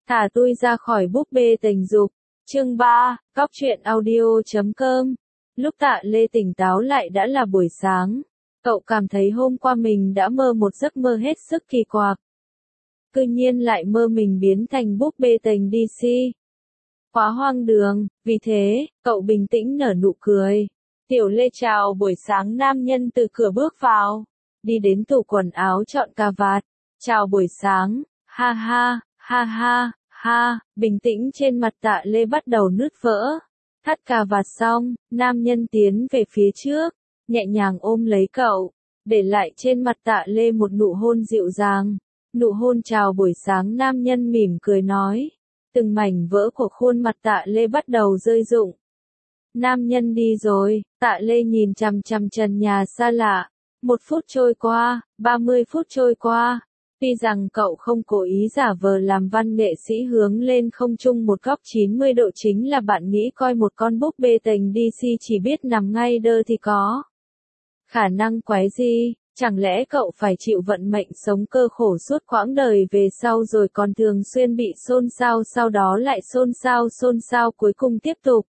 Thả tôi ra khỏi búp bê tình dục. Chương 3, Góc truyện audio.com. Lúc Tạ Lê tỉnh táo lại đã là buổi sáng. Cậu cảm thấy hôm qua mình đã mơ một giấc mơ hết sức kỳ quặc. Cư nhiên lại mơ mình biến thành búp bê tình DC. Quá hoang đường, vì thế, cậu bình tĩnh nở nụ cười. Tiểu Lê chào buổi sáng, nam nhân từ cửa bước vào. Đi đến tủ quần áo chọn cà vạt. Chào buổi sáng, ha ha, ha ha, ha, bình tĩnh trên mặt Tạ Lê bắt đầu nứt vỡ. Thắt cà vạt xong, nam nhân tiến về phía trước, nhẹ nhàng ôm lấy cậu, để lại trên mặt Tạ Lê một nụ hôn dịu dàng. Nụ hôn chào buổi sáng, nam nhân mỉm cười nói. Từng mảnh vỡ của khuôn mặt Tạ Lê bắt đầu rơi rụng. Nam nhân đi rồi, Tạ Lê nhìn chằm chằm trần nhà xa lạ. 1 phút trôi qua, 30 phút trôi qua. Tuy rằng cậu không cố ý giả vờ làm văn nghệ sĩ hướng lên không trung một góc 90 độ, chính là bạn nghĩ coi một con búp bê tình DC chỉ biết nằm ngay đơ thì có khả năng quái gì, chẳng lẽ cậu phải chịu vận mệnh sống cơ khổ suốt quãng đời về sau rồi còn thường xuyên bị xôn xao, sau đó lại xôn xao cuối cùng tiếp tục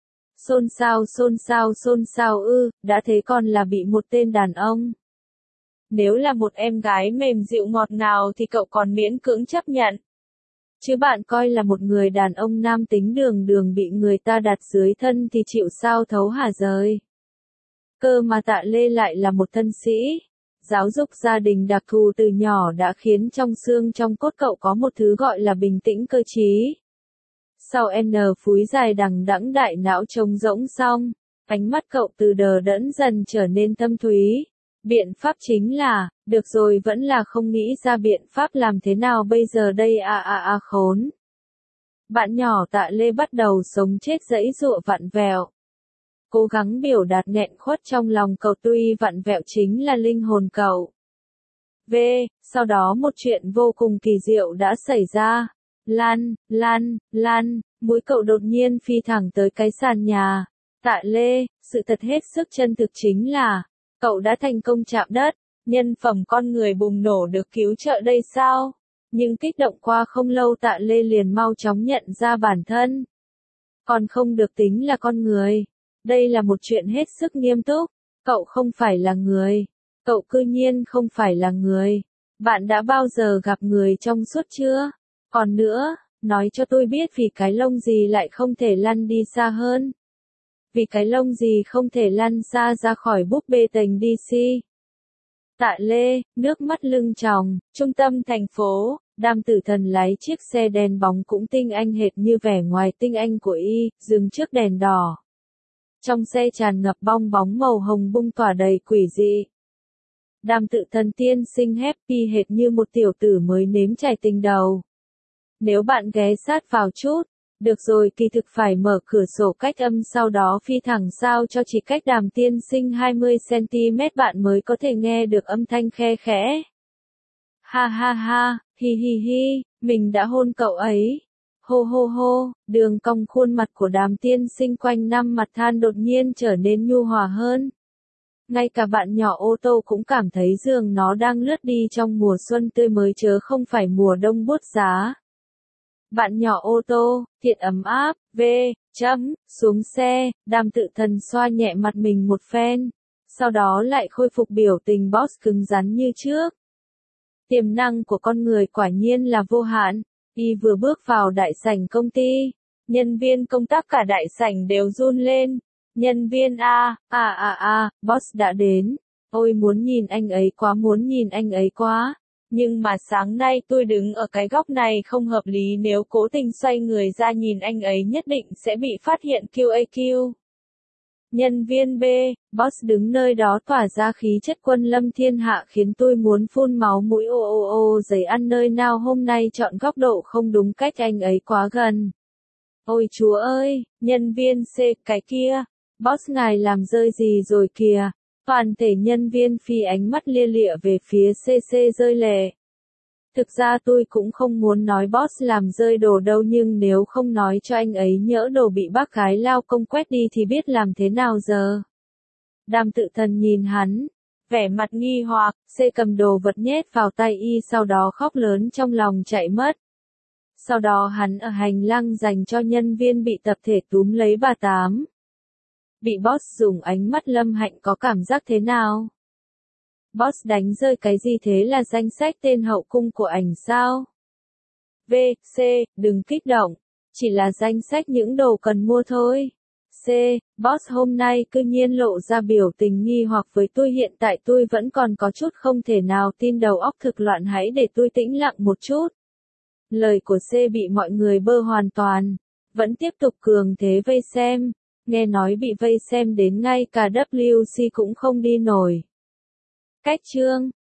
xôn xao đã thế còn là bị một tên đàn ông. Nếu là một em gái mềm dịu ngọt ngào thì cậu còn miễn cưỡng chấp nhận. Chứ bạn coi là một người đàn ông nam tính đường đường bị người ta đặt dưới thân thì chịu sao thấu hả rời. Cơ mà Tạ Lê lại là một thân sĩ. Giáo dục gia đình đặc thù từ nhỏ đã khiến trong xương trong cốt cậu có một thứ gọi là bình tĩnh cơ trí. Sau N phúi dài đằng đẵng đại não trống rỗng xong, ánh mắt cậu từ đờ đẫn dần trở nên thâm thúy. Biện pháp chính là, được rồi vẫn là không nghĩ ra biện pháp làm thế nào bây giờ đây khốn. Bạn nhỏ Tạ Lê bắt đầu sống chết giãy giụa vặn vẹo. Cố gắng biểu đạt nghẹn khuất trong lòng cậu, tuy vặn vẹo chính là linh hồn cậu. Sau đó một chuyện vô cùng kỳ diệu đã xảy ra. Lan, mũi cậu đột nhiên phi thẳng tới cái sàn nhà. Tạ Lê, sự thật hết sức chân thực chính là, cậu đã thành công chạm đất, nhân phẩm con người bùng nổ được cứu trợ đây sao? Nhưng kích động qua không lâu Tạ Lê liền mau chóng nhận ra bản thân còn không được tính là con người. Đây là một chuyện hết sức nghiêm túc. Cậu không phải là người. Cậu cư nhiên không phải là người. Bạn đã bao giờ gặp người trong suốt chưa? Còn nữa, nói cho tôi biết vì cái lông gì lại không thể lăn đi xa hơn. Vì cái lông gì không thể lăn xa ra khỏi búp bê tình DC. Tạ Lê, nước mắt lưng tròng, trung tâm thành phố, Đàm Tử Thần lái chiếc xe đen bóng cũng tinh anh hệt như vẻ ngoài tinh anh của y, dừng trước đèn đỏ. Trong xe tràn ngập bong bóng màu hồng bung tỏa đầy quỷ dị. Đàm Tự Thần tiên sinh happy hệt như một tiểu tử mới nếm trải tình đầu. Nếu bạn ghé sát vào chút, được rồi, kỳ thực phải mở cửa sổ cách âm sau đó phi thẳng sao cho chỉ cách Đàm tiên sinh 20cm bạn mới có thể nghe được âm thanh khe khẽ. Ha ha ha, hi, mình đã hôn cậu ấy. Hô, đường cong khuôn mặt của Đàm tiên sinh quanh năm mặt than đột nhiên trở nên nhu hòa hơn. Ngay cả bạn nhỏ ô tô cũng cảm thấy dường nó đang lướt đi trong mùa xuân tươi mới chớ không phải mùa đông buốt giá. Bạn nhỏ ô tô, thiện ấm áp, xuống xe, Đàm Tự Thần xoa nhẹ mặt mình một phen. Sau đó lại khôi phục biểu tình boss cứng rắn như trước. Tiềm năng của con người quả nhiên là vô hạn. Y vừa bước vào đại sảnh công ty, nhân viên công tác cả đại sảnh đều run lên. Nhân viên boss đã đến. Ôi muốn nhìn anh ấy quá. Nhưng mà sáng nay tôi đứng ở cái góc này không hợp lý, nếu cố tình xoay người ra nhìn anh ấy nhất định sẽ bị phát hiện QAQ. Nhân viên B, boss đứng nơi đó tỏa ra khí chất quân lâm thiên hạ khiến tôi muốn phun máu mũi. Giấy ăn nơi nào hôm nay chọn góc độ không đúng cách, anh ấy quá gần. Ôi chúa ơi, nhân viên C, cái kia, boss ngài làm rơi gì rồi kìa. Toàn thể nhân viên phi ánh mắt lia lịa về phía CC rơi lệ. Thực ra tôi cũng không muốn nói boss làm rơi đồ đâu, nhưng nếu không nói cho anh ấy nhỡ đồ bị bác gái lao công quét đi thì biết làm thế nào giờ. Đàm Tự Thần nhìn hắn, vẻ mặt nghi hoặc, C cầm đồ vật nhét vào tay y sau đó khóc lớn trong lòng chạy mất. Sau đó hắn ở hành lang dành cho nhân viên bị tập thể túm lấy bà Tám. Bị boss dùng ánh mắt Lâm Hạnh có cảm giác thế nào? Boss đánh rơi cái gì thế, là danh sách tên hậu cung của ảnh sao? V, C, đừng kích động. Chỉ là danh sách những đồ cần mua thôi. C, boss hôm nay cư nhiên lộ ra biểu tình nghi hoặc với tôi, hiện tại tôi vẫn còn có chút không thể nào tin, đầu óc thực loạn, hãy để tôi tĩnh lặng một chút. Lời của C bị mọi người bơ hoàn toàn. Vẫn tiếp tục cường thế vây xem. Nghe nói bị vây xem đến ngay cả WC cũng không đi nổi. Cách chương